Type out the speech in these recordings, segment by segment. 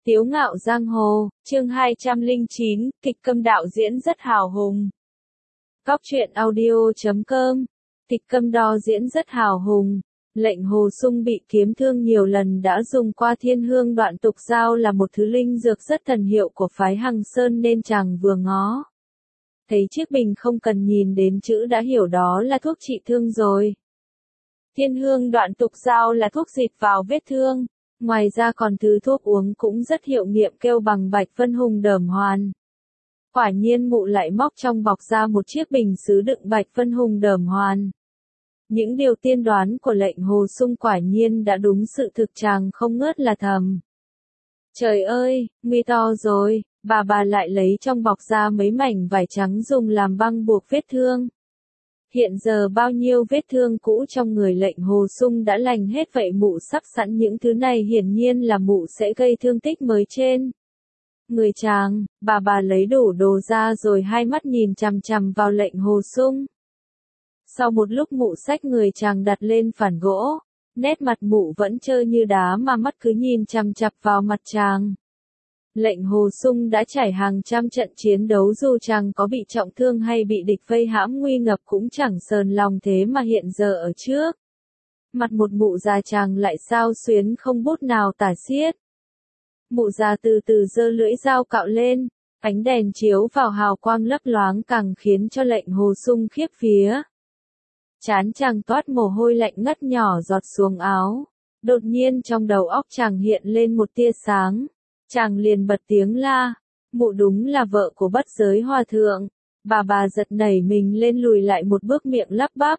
Tiếu ngạo giang hồ, chương 209, kịch câm đạo diễn rất hào hùng. Góc truyện audio.com, kịch câm đo diễn rất hào hùng. Lệnh Hồ Sung bị kiếm thương nhiều lần đã dùng qua thiên hương đoạn tục giao là một thứ linh dược rất thần hiệu của phái Hằng Sơn nên chàng vừa ngó. Thấy chiếc bình không cần nhìn đến chữ đã hiểu đó là thuốc trị thương rồi. Thiên hương đoạn tục giao là thuốc xịt vào vết thương. Ngoài ra còn thứ thuốc uống cũng rất hiệu nghiệm kêu bằng bạch vân hùng đởm hoàn. Quả nhiên mụ lại móc trong bọc ra một chiếc bình sứ đựng bạch vân hùng đởm hoàn. Những điều tiên đoán của lệnh Hồ Sung quả nhiên đã đúng sự thực, chàng không ngớt là thầm. Trời ơi, nguy to rồi, bà lại lấy trong bọc ra mấy mảnh vải trắng dùng làm băng buộc vết thương. Hiện giờ bao nhiêu vết thương cũ trong người lệnh Hồ Sung đã lành hết vậy mụ sắp sẵn những thứ này hiển nhiên là mụ sẽ gây thương tích mới trên. Người chàng, bà lấy đủ đồ ra rồi hai mắt nhìn chằm chằm vào lệnh Hồ Sung. Sau một lúc mụ xách người chàng đặt lên phản gỗ, nét mặt mụ vẫn trơ như đá mà mắt cứ nhìn chằm chằm vào mặt chàng. Lệnh Hồ Sung đã trải hàng trăm trận chiến đấu, dù chàng có bị trọng thương hay bị địch vây hãm nguy ngập cũng chẳng sờn lòng, thế mà hiện giờ ở trước mặt một mụ già chàng lại xao xuyến không bút nào tả xiết. Mụ già từ từ giơ lưỡi dao cạo lên, ánh đèn chiếu vào hào quang lấp loáng càng khiến cho lệnh Hồ Sung khiếp vía. Trán chàng toát mồ hôi lạnh ngất nhỏ giọt xuống áo. Đột nhiên trong đầu óc chàng hiện lên một tia sáng. Chàng liền bật tiếng la, mụ đúng là vợ của Bất Giới Hòa Thượng. Bà giật nảy mình lên lùi lại một bước, miệng lắp bắp.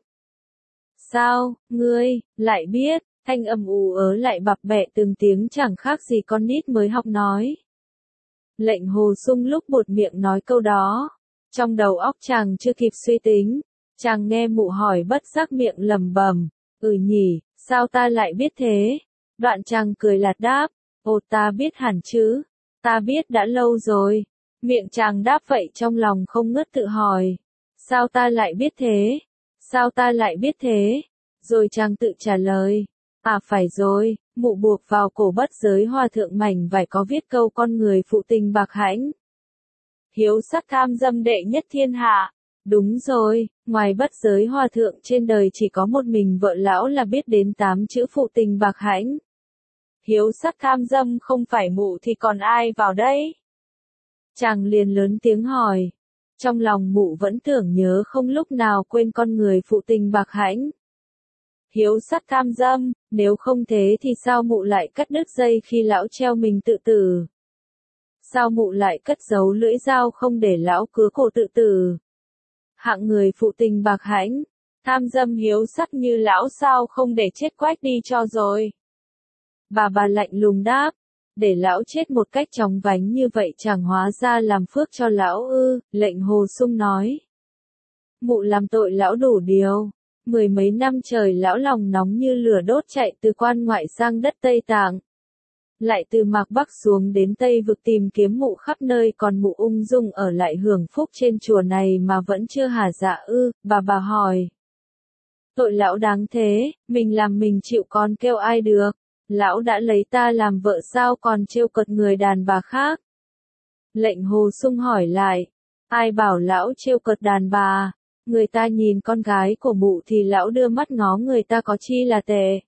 Sao, ngươi, lại biết, thanh âm ù ớ lại bập bẹ từng tiếng chẳng khác gì con nít mới học nói. Lệnh Hồ Sung lúc buột miệng nói câu đó, trong đầu óc chàng chưa kịp suy tính, chàng nghe mụ hỏi bất giác miệng lẩm bẩm, nhỉ, sao ta lại biết thế? Đoạn chàng cười lạt đáp, ồ ta biết hẳn chứ, ta biết đã lâu rồi. Miệng chàng đáp vậy trong lòng không ngớt tự hỏi, sao ta lại biết thế? Sao ta lại biết thế? Rồi chàng tự trả lời, phải rồi, mụ buộc vào cổ Bất Giới Hòa Thượng mảnh vải có viết câu con người phụ tình bạc hãnh, hiếu sắc tham dâm đệ nhất thiên hạ. Đúng rồi, ngoài Bất Giới Hòa Thượng trên đời chỉ có một mình vợ lão là biết đến 8 chữ phụ tình bạc hãnh. Hiếu sắc tham dâm không phải mụ thì còn ai vào đây? Chàng liền lớn tiếng hỏi. Trong lòng mụ vẫn tưởng nhớ không lúc nào quên con người phụ tình bạc hãnh. Hiếu sắc tham dâm, nếu không thế thì sao mụ lại cắt đứt dây khi lão treo mình tự tử? Sao mụ lại cất giấu lưỡi dao không để lão cứa cổ tự tử? Hạng người phụ tình bạc hãnh, tham dâm hiếu sắc như lão sao không để chết quách đi cho rồi? Bà lạnh lùng đáp, để lão chết một cách chóng vánh như vậy chẳng hóa ra làm phước cho lão ư? Lệnh Hồ Sung nói. Mụ làm tội lão đủ điều. 10 mấy năm trời lão lòng nóng như lửa đốt chạy từ quan ngoại sang đất Tây Tạng. Lại từ Mạc Bắc xuống đến Tây Vực tìm kiếm mụ khắp nơi, còn mụ ung dung ở lại hưởng phúc trên chùa này mà vẫn chưa hả dạ ư? Bà hỏi. Tội lão đáng thế, mình làm mình chịu còn kêu ai được? Lão đã lấy ta làm vợ sao còn trêu cợt người đàn bà khác? Lệnh Hồ Sung hỏi lại. Ai bảo lão trêu cợt đàn bà? Người ta nhìn con gái của mụ thì lão đưa mắt ngó người ta có chi là tệ?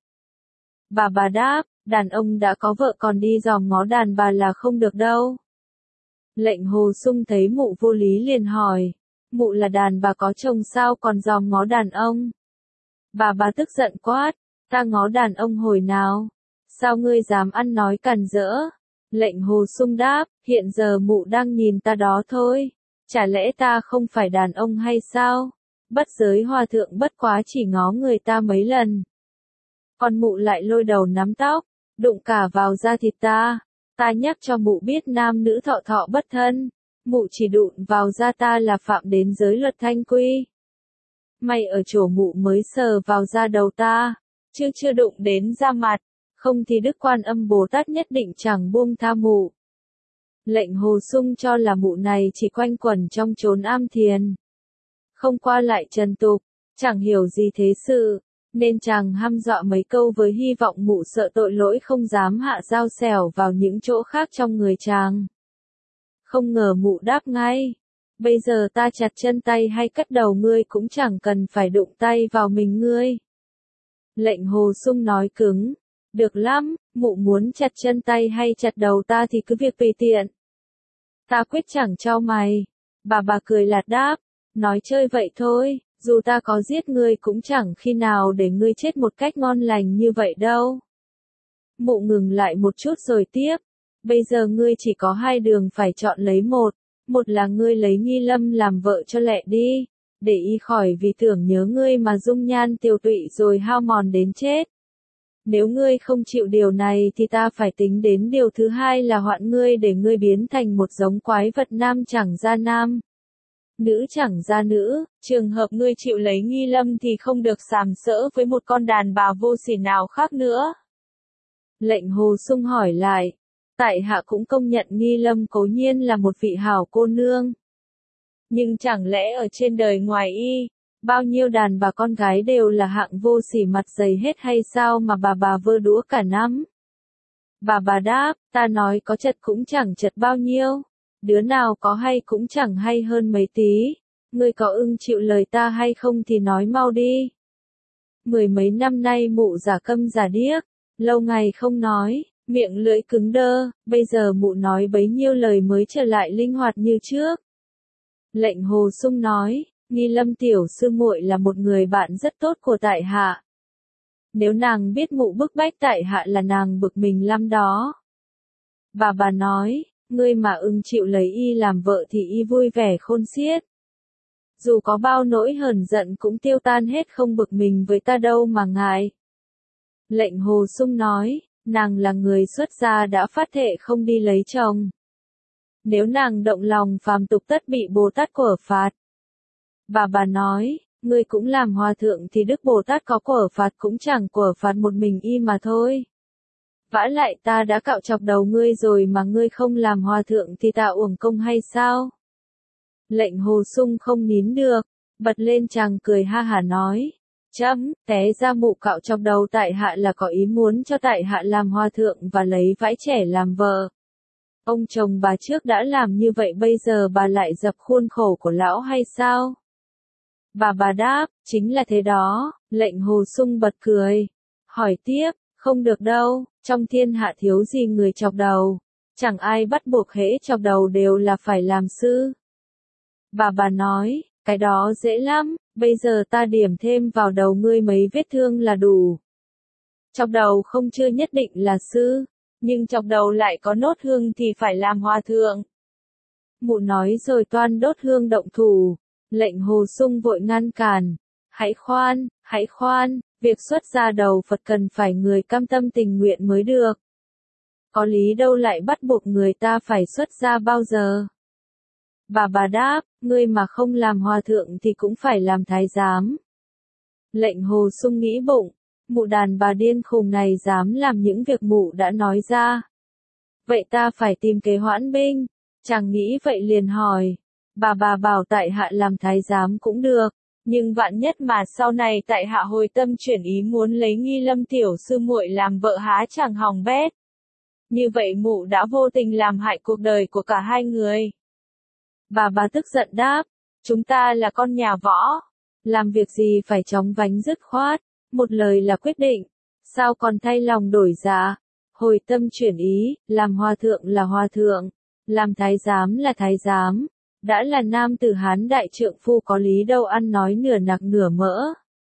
Bà đáp, đàn ông đã có vợ còn đi dòm ngó đàn bà là không được đâu. Lệnh Hồ Sung thấy mụ vô lý liền hỏi. Mụ là đàn bà có chồng sao còn dòm ngó đàn ông? Bà tức giận quát. Ta ngó đàn ông hồi nào? Sao ngươi dám ăn nói càn rỡ? Lệnh Hồ Sung đáp, hiện giờ mụ đang nhìn ta đó thôi. Chả lẽ ta không phải đàn ông hay sao? Bất Giới Hòa Thượng bất quá chỉ ngó người ta mấy lần. Còn mụ lại lôi đầu nắm tóc, đụng cả vào da thịt ta. Ta nhắc cho mụ biết nam nữ thọ thọ bất thân. Mụ chỉ đụng vào da ta là phạm đến giới luật thanh quy. May ở chỗ mụ mới sờ vào da đầu ta, chứ chưa đụng đến da mặt. Không thì Đức Quan Âm Bồ Tát nhất định chẳng buông tha mụ. Lệnh Hồ Sung cho là mụ này chỉ quanh quẩn trong chốn am thiền, không qua lại trần tục, chẳng hiểu gì thế sự, nên chàng hăm dọa mấy câu với hy vọng mụ sợ tội lỗi không dám hạ dao xẻo vào những chỗ khác trong người chàng. Không ngờ mụ đáp ngay, bây giờ ta chặt chân tay hay cắt đầu ngươi cũng chẳng cần phải đụng tay vào mình ngươi. Lệnh Hồ Sung nói cứng, được lắm, mụ muốn chặt chân tay hay chặt đầu ta thì cứ việc tùy tiện. Ta quyết chẳng cho mày. Bà cười lạt đáp, nói chơi vậy thôi, dù ta có giết ngươi cũng chẳng khi nào để ngươi chết một cách ngon lành như vậy đâu. Mụ ngừng lại một chút rồi tiếp, bây giờ ngươi chỉ có hai đường phải chọn lấy một là ngươi lấy Nghi Lâm làm vợ cho lẹ đi, để y khỏi vì tưởng nhớ ngươi mà dung nhan tiều tụy rồi hao mòn đến chết. Nếu ngươi không chịu điều này thì ta phải tính đến điều thứ hai là hoạn ngươi để ngươi biến thành một giống quái vật nam chẳng ra nam, nữ chẳng ra nữ. Trường hợp ngươi chịu lấy Nghi Lâm thì không được sàm sỡ với một con đàn bà vô sỉ nào khác nữa. Lệnh Hồ Sung hỏi lại, tại hạ cũng công nhận Nghi Lâm cố nhiên là một vị hảo cô nương. Nhưng chẳng lẽ ở trên đời ngoài y, bao nhiêu đàn bà con gái đều là hạng vô sỉ mặt dày hết hay sao mà bà vơ đũa cả năm? Bà đáp, ta nói có chật cũng chẳng chật bao nhiêu, đứa nào có hay cũng chẳng hay hơn mấy tí, ngươi có ưng chịu lời ta hay không thì nói mau đi. Mười mấy năm nay mụ giả câm giả điếc, lâu ngày không nói, miệng lưỡi cứng đơ, bây giờ mụ nói bấy nhiêu lời mới trở lại linh hoạt như trước. Lệnh Hồ Sung nói, Nghi Lâm tiểu sư muội là một người bạn rất tốt của tại hạ. Nếu nàng biết mụ bức bách tại hạ là nàng bực mình lắm đó. Bà nói, ngươi mà ưng chịu lấy y làm vợ thì y vui vẻ khôn xiết. Dù có bao nỗi hờn giận cũng tiêu tan hết không bực mình với ta đâu mà ngại. Lệnh Hồ Sung nói, nàng là người xuất gia đã phát thệ không đi lấy chồng. Nếu nàng động lòng phàm tục tất bị Bồ Tát quở phạt. Bà nói, ngươi cũng làm hòa thượng thì Đức Bồ Tát có quở phạt cũng chẳng quở phạt một mình y mà thôi. Vả lại ta đã cạo chọc đầu ngươi rồi mà ngươi không làm hòa thượng thì ta uổng công hay sao? Lệnh Hồ Sung không nín được, bật lên chàng cười ha hả nói, chấm, té ra mụ cạo chọc đầu tại hạ là có ý muốn cho tại hạ làm hòa thượng và lấy vãi trẻ làm vợ. Ông chồng bà trước đã làm như vậy bây giờ bà lại dập khuôn khổ của lão hay sao? Bà đáp, chính là thế đó. Lệnh Hồ Sung bật cười, hỏi tiếp, không được đâu, trong thiên hạ thiếu gì người chọc đầu, chẳng ai bắt buộc hễ chọc đầu đều là phải làm sư. Bà nói, cái đó dễ lắm, bây giờ ta điểm thêm vào đầu ngươi mấy vết thương là đủ. Chọc đầu không chưa nhất định là sư, nhưng chọc đầu lại có nốt hương thì phải làm hòa thượng. Mụ nói rồi toan đốt hương động thủ. Lệnh Hồ Sung vội ngăn cản, hãy khoan, việc xuất gia đầu Phật cần phải người cam tâm tình nguyện mới được. Có lý đâu lại bắt buộc người ta phải xuất gia bao giờ. Bà đáp, ngươi mà không làm hòa thượng thì cũng phải làm thái giám. Lệnh Hồ Sung nghĩ bụng, mụ đàn bà điên khùng này dám làm những việc mụ đã nói ra. Vậy ta phải tìm kế hoãn binh, chàng nghĩ vậy liền hỏi. Bà bảo tại hạ làm thái giám cũng được, nhưng vạn nhất mà sau này tại hạ hồi tâm chuyển ý muốn lấy Nghi Lâm tiểu sư muội làm vợ há chẳng hỏng bét. Như vậy mụ đã vô tình làm hại cuộc đời của cả hai người. Bà tức giận đáp, chúng ta là con nhà võ, làm việc gì phải chóng vánh dứt khoát, một lời là quyết định, sao còn thay lòng đổi dạ, hồi tâm chuyển ý, làm hòa thượng là hòa thượng, làm thái giám là thái giám. Đã là nam tử Hán đại trượng phu có lý đâu ăn nói nửa nặc nửa mỡ.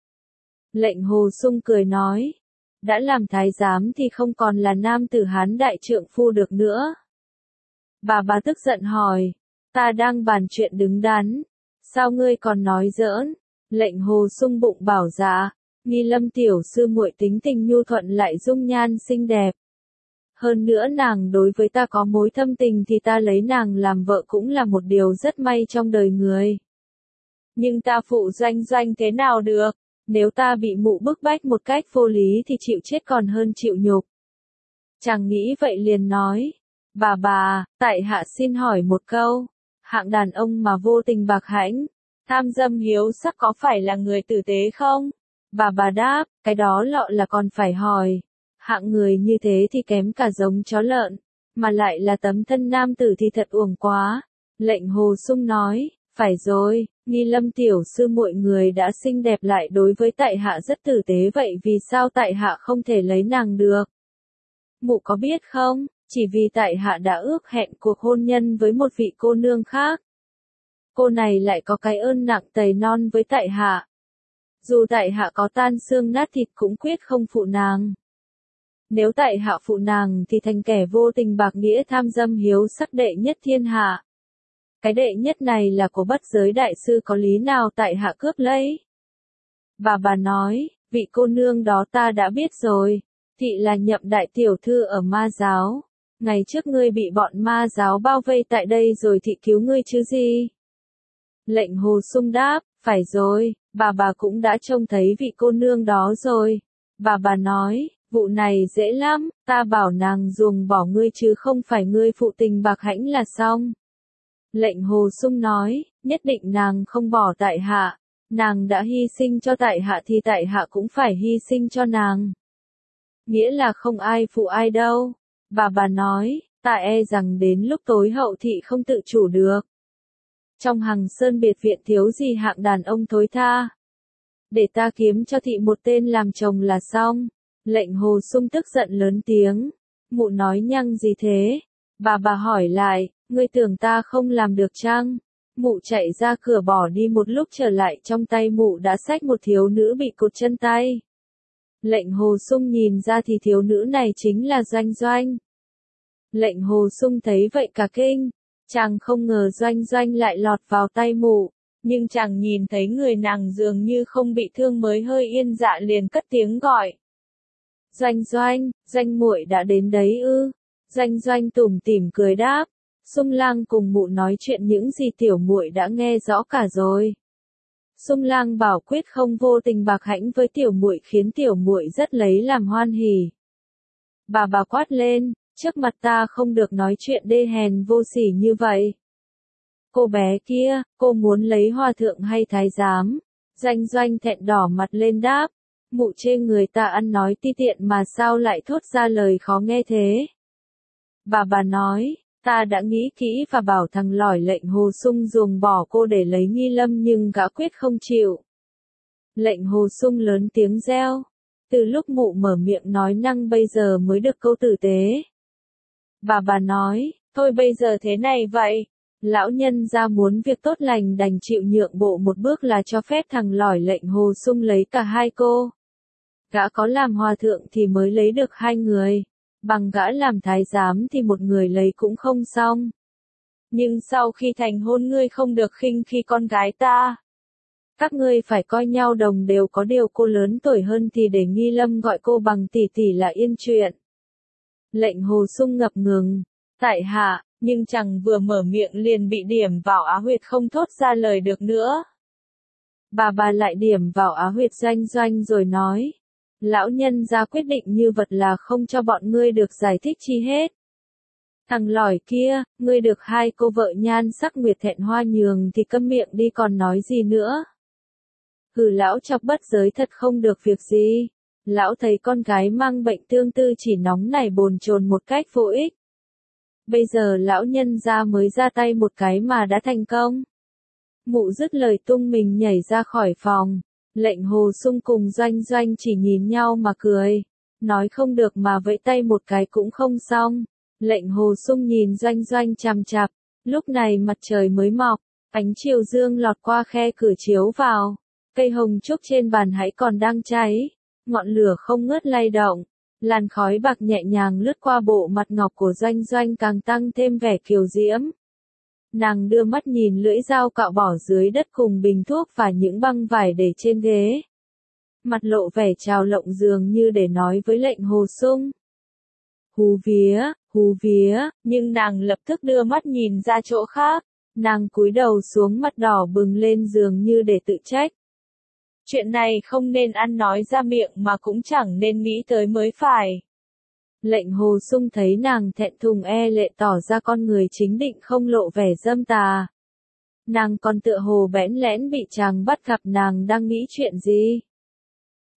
Lệnh Hồ Sung cười nói, đã làm thái giám thì không còn là nam tử Hán đại trượng phu được nữa. Bà tức giận hỏi, ta đang bàn chuyện đứng đắn, sao ngươi còn nói giỡn? Lệnh Hồ Sung bụng bảo dạ, Nghi Lâm tiểu sư muội tính tình nhu thuận lại dung nhan xinh đẹp. Hơn nữa nàng đối với ta có mối thâm tình thì ta lấy nàng làm vợ cũng là một điều rất may trong đời người. Nhưng ta phụ doanh thế nào được, nếu ta bị mụ bức bách một cách vô lý thì chịu chết còn hơn chịu nhục. Chàng nghĩ vậy liền nói, bà, tại hạ xin hỏi một câu, hạng đàn ông mà vô tình bạc hãnh, tham dâm hiếu sắc có phải là người tử tế không? Bà đáp, cái đó lọ là còn phải hỏi. Hạng người như thế thì kém cả giống chó lợn, mà lại là tấm thân nam tử thì thật uổng quá. Lệnh Hồ Sung nói, phải rồi, Nghi Lâm tiểu sư muội người đã xinh đẹp lại đối với tại hạ rất tử tế vậy vì sao tại hạ không thể lấy nàng được? Mụ có biết không, chỉ vì tại hạ đã ước hẹn cuộc hôn nhân với một vị cô nương khác. Cô này lại có cái ơn nặng tày non với tại hạ. Dù tại hạ có tan xương nát thịt cũng quyết không phụ nàng. Nếu tại hạ phụ nàng thì thành kẻ vô tình bạc nghĩa tham dâm hiếu sắc đệ nhất thiên hạ. Cái đệ nhất này là của Bất Giới đại sư, có lý nào tại hạ cướp lấy? Bà nói, vị cô nương đó ta đã biết rồi, thị là Nhậm đại tiểu thư ở Ma giáo. Ngày trước ngươi bị bọn Ma giáo bao vây tại đây rồi thị cứu ngươi chứ gì? Lệnh Hồ Sung đáp, phải rồi, bà cũng đã trông thấy vị cô nương đó rồi. Bà nói, vụ này dễ lắm, ta bảo nàng ruồng bỏ ngươi chứ không phải ngươi phụ tình bạc hãnh là xong. Lệnh Hồ Sung nói, nhất định nàng không bỏ tại hạ, nàng đã hy sinh cho tại hạ thì tại hạ cũng phải hy sinh cho nàng. Nghĩa là không ai phụ ai đâu. Bà nói, ta e rằng đến lúc tối hậu thị không tự chủ được. Trong Hằng Sơn biệt viện thiếu gì hạng đàn ông thối tha. Để ta kiếm cho thị một tên làm chồng là xong. Lệnh Hồ Sung tức giận lớn tiếng. Mụ nói nhăng gì thế? Bà hỏi lại, ngươi tưởng ta không làm được chăng? Mụ chạy ra cửa bỏ đi một lúc trở lại trong tay mụ đã xách một thiếu nữ bị cụt chân tay. Lệnh Hồ Sung nhìn ra thì thiếu nữ này chính là Doanh Doanh. Lệnh Hồ Sung thấy vậy cả kinh. Chàng không ngờ Doanh Doanh lại lọt vào tay mụ, nhưng chàng nhìn thấy người nàng dường như không bị thương mới hơi yên dạ liền cất tiếng gọi. Doanh Doanh, Doanh muội đã đến đấy ư? Doanh Doanh tủm tỉm cười đáp, Sung Lang cùng mụ nói chuyện những gì tiểu muội đã nghe rõ cả rồi. Sung Lang bảo quyết không vô tình bạc hãnh với tiểu muội khiến tiểu muội rất lấy làm hoan hỉ. Bà quát lên, trước mặt ta không được nói chuyện đê hèn vô sỉ như vậy. Cô bé kia, cô muốn lấy hòa thượng hay thái giám? Doanh Doanh thẹn đỏ mặt lên đáp, mụ chê người ta ăn nói ti tiện mà sao lại thốt ra lời khó nghe thế. Bà nói, ta đã nghĩ kỹ và bảo thằng lỏi Lệnh Hồ Sung ruồng bỏ cô để lấy Nghi Lâm nhưng gã quyết không chịu. Lệnh Hồ Sung lớn tiếng reo. Từ lúc mụ mở miệng nói năng bây giờ mới được câu tử tế. Bà nói, thôi bây giờ thế này vậy. Lão nhân ra muốn việc tốt lành đành chịu nhượng bộ một bước là cho phép thằng lỏi Lệnh Hồ Sung lấy cả hai cô. Gã có làm hòa thượng thì mới lấy được hai người. Bằng gã làm thái giám thì một người lấy cũng không xong. Nhưng sau khi thành hôn ngươi không được khinh khi con gái ta. Các ngươi phải coi nhau đồng đều, có điều cô lớn tuổi hơn thì để Nghi Lâm gọi cô bằng tỷ tỷ là yên chuyện. Lệnh Hồ Sung ngập ngừng. Tại hạ, nhưng chẳng vừa mở miệng liền bị điểm vào á huyệt không thốt ra lời được nữa. Bà lại điểm vào á huyệt Doanh Doanh rồi nói. Lão nhân ra quyết định như vật là không cho bọn ngươi được giải thích chi hết. Thằng lỏi kia, ngươi được hai cô vợ nhan sắc nguyệt thẹn hoa nhường thì câm miệng đi còn nói gì nữa. Hừ, lão chọc Bất Giới thật không được việc gì. Lão thấy con gái mang bệnh tương tư chỉ nóng nảy bồn chồn một cách vô ích. Bây giờ lão nhân ra mới ra tay một cái mà đã thành công. Mụ dứt lời tung mình nhảy ra khỏi phòng. Lệnh Hồ Sung cùng Doanh Doanh chỉ nhìn nhau mà cười. Nói không được mà vẫy tay một cái cũng không xong. Lệnh Hồ Sung nhìn Doanh Doanh chằm chằm. Lúc này mặt trời mới mọc. Ánh chiều dương lọt qua khe cửa chiếu vào. Cây hồng trúc trên bàn hãy còn đang cháy. Ngọn lửa không ngớt lay động. Làn khói bạc nhẹ nhàng lướt qua bộ mặt ngọc của Doanh Doanh càng tăng thêm vẻ kiều diễm. Nàng đưa mắt nhìn lưỡi dao cạo bỏ dưới đất cùng bình thuốc và những băng vải để trên ghế. Mặt lộ vẻ trào lộng dường như để nói với Lệnh Hồ Sung. Hú vía, nhưng nàng lập tức đưa mắt nhìn ra chỗ khác. Nàng cúi đầu xuống mặt đỏ bừng lên dường như để tự trách. Chuyện này không nên ăn nói ra miệng mà cũng chẳng nên nghĩ tới mới phải. Lệnh Hồ Sung thấy nàng thẹn thùng e lệ tỏ ra con người chính định không lộ vẻ dâm tà. Nàng còn tựa hồ bẽn lẽn bị chàng bắt gặp nàng đang nghĩ chuyện gì.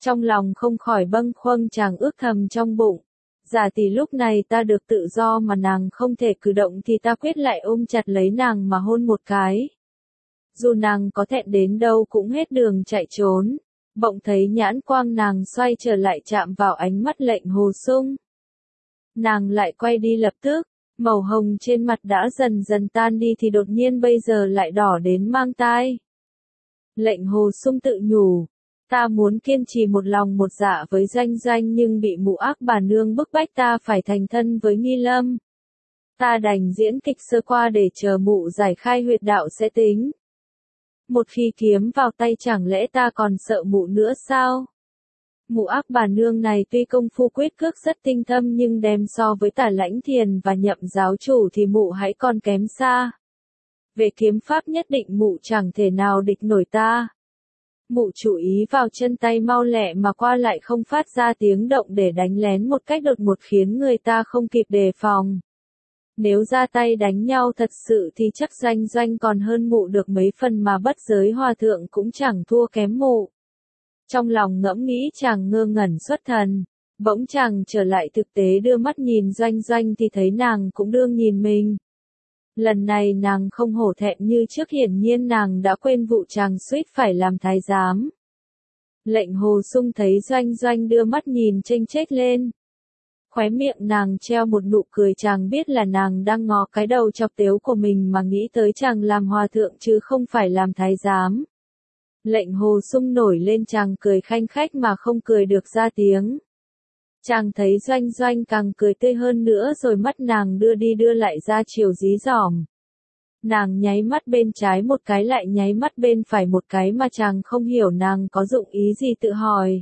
Trong lòng không khỏi bâng khuâng chàng ước thầm trong bụng. Giả tỷ lúc này ta được tự do mà nàng không thể cử động thì ta quyết lại ôm chặt lấy nàng mà hôn một cái. Dù nàng có thẹn đến đâu cũng hết đường chạy trốn. Bỗng thấy nhãn quang nàng xoay trở lại chạm vào ánh mắt Lệnh Hồ Sung. Nàng lại quay đi lập tức, màu hồng trên mặt đã dần dần tan đi thì đột nhiên bây giờ lại đỏ đến mang tai. Lệnh Hồ Sung tự nhủ, ta muốn kiên trì một lòng một dạ với Doanh Doanh nhưng bị mụ ác bà nương bức bách ta phải thành thân với Nghi Lâm. Ta đành diễn kịch sơ qua để chờ mụ giải khai huyệt đạo sẽ tính. Một khi kiếm vào tay chẳng lẽ ta còn sợ mụ nữa sao? Mụ ác bà nương này tuy công phu quyết cước rất tinh thâm nhưng đem so với Tả Lãnh Thiền và Nhậm giáo chủ thì mụ hãy còn kém xa. Về kiếm pháp nhất định mụ chẳng thể nào địch nổi ta. Mụ chú ý vào chân tay mau lẹ mà qua lại không phát ra tiếng động để đánh lén một cách đột ngột khiến người ta không kịp đề phòng. Nếu ra tay đánh nhau thật sự thì chắc Doanh Doanh còn hơn mụ được mấy phần mà Bất Giới Hòa Thượng cũng chẳng thua kém mụ. Trong lòng ngẫm nghĩ chàng ngơ ngẩn xuất thần, bỗng chàng trở lại thực tế đưa mắt nhìn Doanh Doanh thì thấy nàng cũng đương nhìn mình. Lần này nàng không hổ thẹn như trước, hiển nhiên nàng đã quên vụ chàng suýt phải làm thái giám. Lệnh Hồ Sung thấy Doanh Doanh đưa mắt nhìn chênh chếch lên. Khóe miệng nàng treo một nụ cười, chàng biết là nàng đang ngó cái đầu chọc tếu của mình mà nghĩ tới chàng làm hòa thượng chứ không phải làm thái giám. Lệnh Hồ Sung nổi lên, chàng cười khanh khách mà không cười được ra tiếng. Chàng thấy Doanh Doanh càng cười tươi hơn nữa rồi mắt nàng đưa đi đưa lại ra chiều dí dỏm. Nàng nháy mắt bên trái một cái lại nháy mắt bên phải một cái mà chàng không hiểu nàng có dụng ý gì, tự hỏi.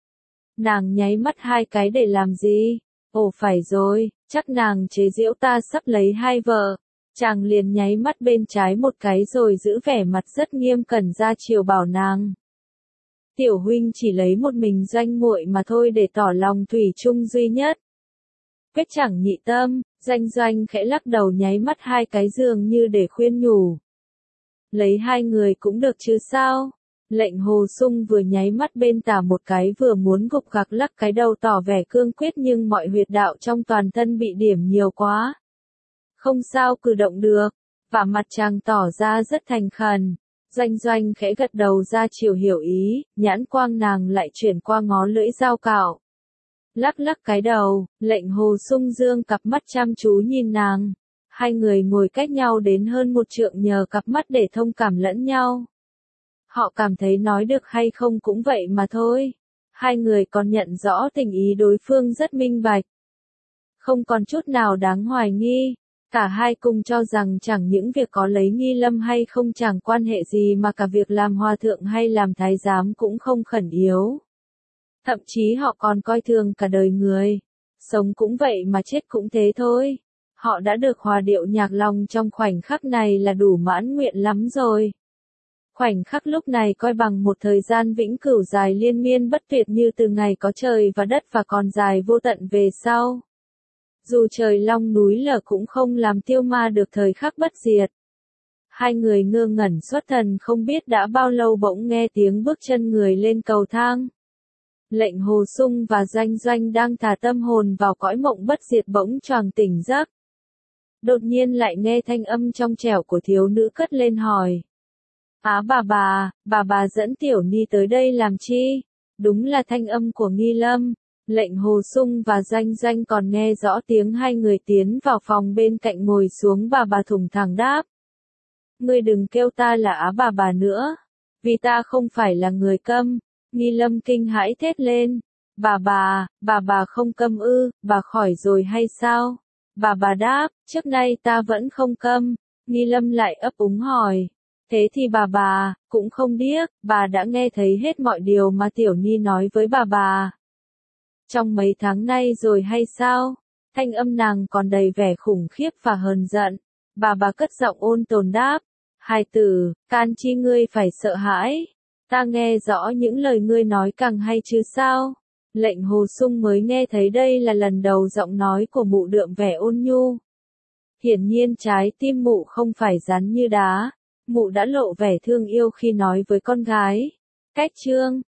Nàng nháy mắt hai cái để làm gì? Ồ phải rồi, chắc nàng chế giễu ta sắp lấy hai vợ. Chàng liền nháy mắt bên trái một cái rồi giữ vẻ mặt rất nghiêm cẩn ra chiều bảo nàng. Tiểu huynh chỉ lấy một mình Doanh muội mà thôi để tỏ lòng thủy chung duy nhất. Quyết chẳng nhị tâm, Doanh Doanh khẽ lắc đầu nháy mắt hai cái dường như để khuyên nhủ. Lấy hai người cũng được chứ sao? Lệnh Hồ Sung vừa nháy mắt bên tả một cái vừa muốn gục gặc lắc cái đầu tỏ vẻ cương quyết nhưng mọi huyệt đạo trong toàn thân bị điểm nhiều quá. Không sao cử động được, và mặt chàng tỏ ra rất thành khẩn. Doanh Doanh khẽ gật đầu ra chiều hiểu ý, nhãn quang nàng lại chuyển qua ngó lưỡi dao cạo. Lắc lắc cái đầu, Lệnh Hồ Sung dương cặp mắt chăm chú nhìn nàng. Hai người ngồi cách nhau đến hơn một trượng nhờ cặp mắt để thông cảm lẫn nhau. Họ cảm thấy nói được hay không cũng vậy mà thôi. Hai người còn nhận rõ tình ý đối phương rất minh bạch. Không còn chút nào đáng hoài nghi. Cả hai cùng cho rằng chẳng những việc có lấy Nghi Lâm hay không chẳng quan hệ gì mà cả việc làm hòa thượng hay làm thái giám cũng không khẩn yếu. Thậm chí họ còn coi thường cả đời người. Sống cũng vậy mà chết cũng thế thôi. Họ đã được hòa điệu nhạc lòng trong khoảnh khắc này là đủ mãn nguyện lắm rồi. Khoảnh khắc lúc này coi bằng một thời gian vĩnh cửu dài liên miên bất tuyệt như từ ngày có trời và đất và còn dài vô tận về sau. Dù trời long núi lở cũng không làm tiêu ma được thời khắc bất diệt. Hai người ngơ ngẩn xuất thần không biết đã bao lâu bỗng nghe tiếng bước chân người lên cầu thang. Lệnh Hồ Sung và Doanh Doanh đang thả tâm hồn vào cõi mộng bất diệt bỗng choàng tỉnh giấc. Đột nhiên lại nghe thanh âm trong trẻo của thiếu nữ cất lên hỏi. Á bà dẫn Tiểu Ni tới đây làm chi? Đúng là thanh âm của Nghi Lâm. Lệnh Hồ Sung và Doanh Doanh còn nghe rõ tiếng hai người tiến vào phòng bên cạnh ngồi xuống, bà thủng thẳng đáp. Ngươi đừng kêu ta là Á bà nữa, vì ta không phải là người câm. Nghi Lâm kinh hãi thét lên. Bà không câm ư, bà khỏi rồi hay sao? Bà đáp, trước nay ta vẫn không câm. Nghi Lâm lại ấp úng hỏi. Thế thì bà, cũng không điếc, bà đã nghe thấy hết mọi điều mà Tiểu Ni nói với bà. Trong mấy tháng nay rồi hay sao? Thanh âm nàng còn đầy vẻ khủng khiếp và hờn giận. Bà cất giọng ôn tồn đáp. Hài tử, can chi ngươi phải sợ hãi? Ta nghe rõ những lời ngươi nói càng hay chứ sao? Lệnh Hồ Sung mới nghe thấy đây là lần đầu giọng nói của mụ đượm vẻ ôn nhu. Hiển nhiên trái tim mụ không phải rắn như đá. Mụ đã lộ vẻ thương yêu khi nói với con gái. Cách chương